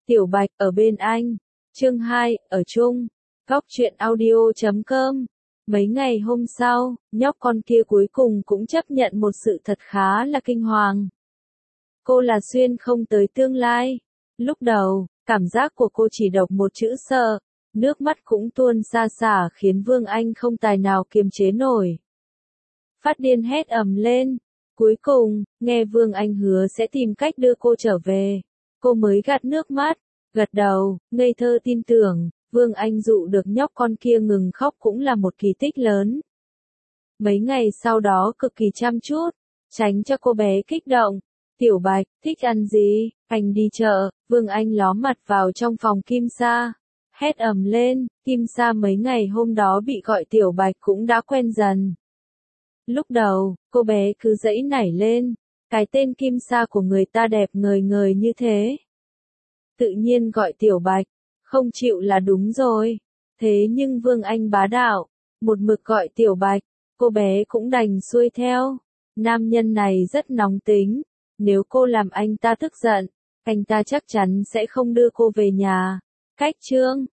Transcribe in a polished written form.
Tiểu Bạch ở bên anh. Chương 2, ở chung. Góc truyện audio.com. Mấy ngày hôm sau, nhóc con kia cuối cùng cũng chấp nhận một sự thật khá là kinh hoàng. Cô là xuyên không tới tương lai. Lúc đầu, cảm giác của cô chỉ đọc một chữ sợ, nước mắt cũng tuôn xa xả khiến Vương Anh không tài nào kiềm chế nổi. Phát điên hét ầm lên. Cuối cùng, nghe Vương Anh hứa sẽ tìm cách đưa cô trở về. Cô mới gạt nước mắt, gật đầu, ngây thơ tin tưởng, Vương Anh dụ được nhóc con kia ngừng khóc cũng là một kỳ tích lớn. Mấy ngày sau đó cực kỳ chăm chút, tránh cho cô bé kích động. Tiểu Bạch, thích ăn gì? Anh đi chợ. Vương Anh ló mặt vào trong phòng Kim Sa. Hét ầm lên, Kim Sa mấy ngày hôm đó bị gọi Tiểu Bạch cũng đã quen dần. Lúc đầu, cô bé cứ giãy nảy lên, cái tên Kim Sa của người ta đẹp ngời ngời như thế. Tự nhiên gọi Tiểu Bạch, không chịu là đúng rồi. Thế nhưng Vương Anh bá đạo, một mực gọi Tiểu Bạch, cô bé cũng đành xuôi theo. Nam nhân này rất nóng tính, nếu cô làm anh ta tức giận, anh ta chắc chắn sẽ không đưa cô về nhà. Cách chương